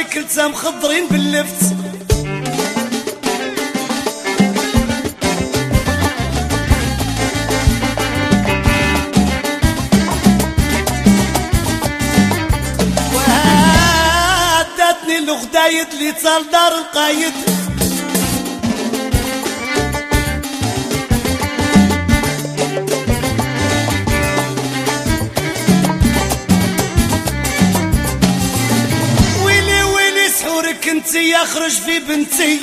كلتا مخضرين باللفت. وهادتني الغدايد اللي تصال دار القايد. كنتي يخرج في بنتي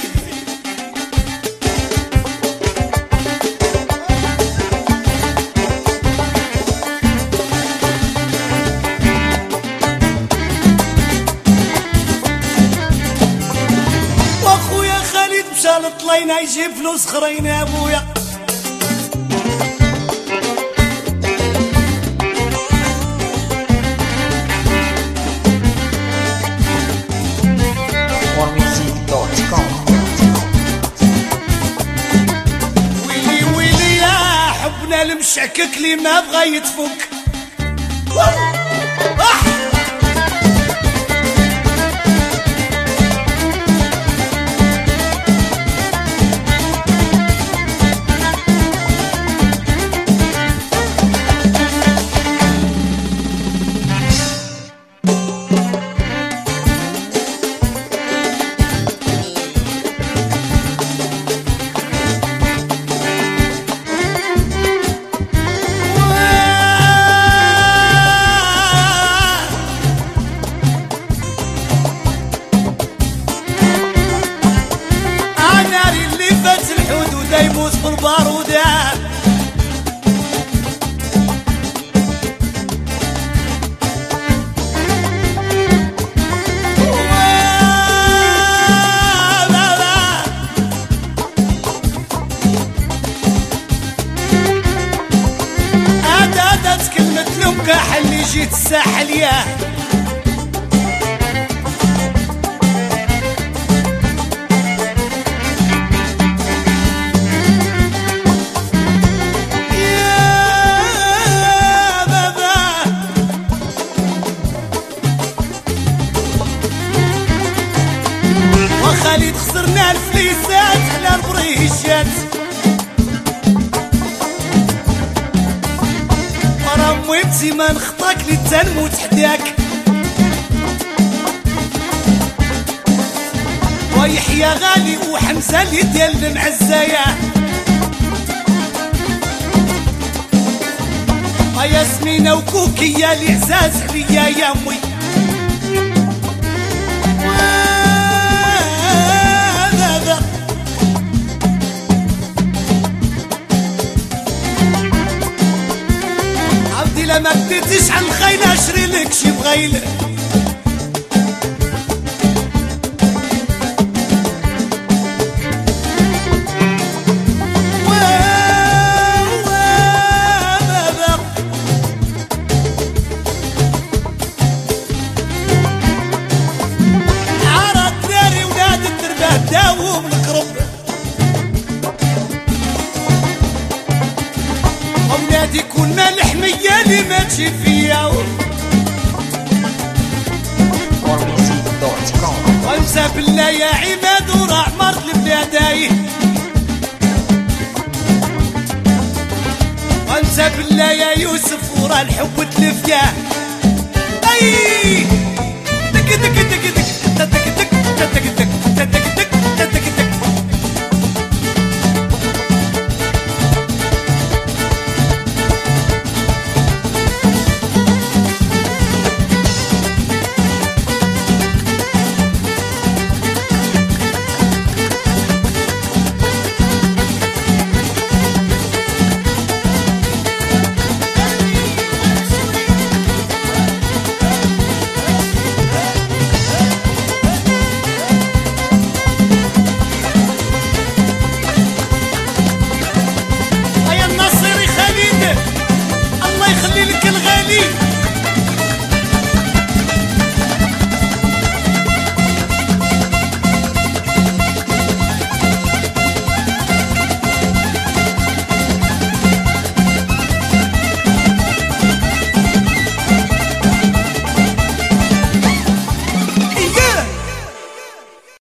واخويا خالد مشى لطلينا يجيب فلوس خرين يا ابويا. ويلي يا حبنا المشكك لي ما بغى يتفك. يموت بالبارودة عادت كلمة لمكاح اللي جيت الساحل ياه. خالد خسرنا الفليسات على البريشات. ورا مويتي ما نخطاك لي تنموت حداك. ويحيى غالي وحمزه اللي ديال المعزايه. ياسمينه وكوكيه اللي عزاز عليا يا امي. ما بديتش عن الخيل اشري لك شي بغيل. عرض داري ولاد الدربه داوم القرب. اولادي كنا الحميه اللي ما تجي فيا. وانسى بالله يا عماد ورا عمرت لبلاداي. وانسى بالله يا يوسف ورا الحب تلف ياه. اي دك دك دك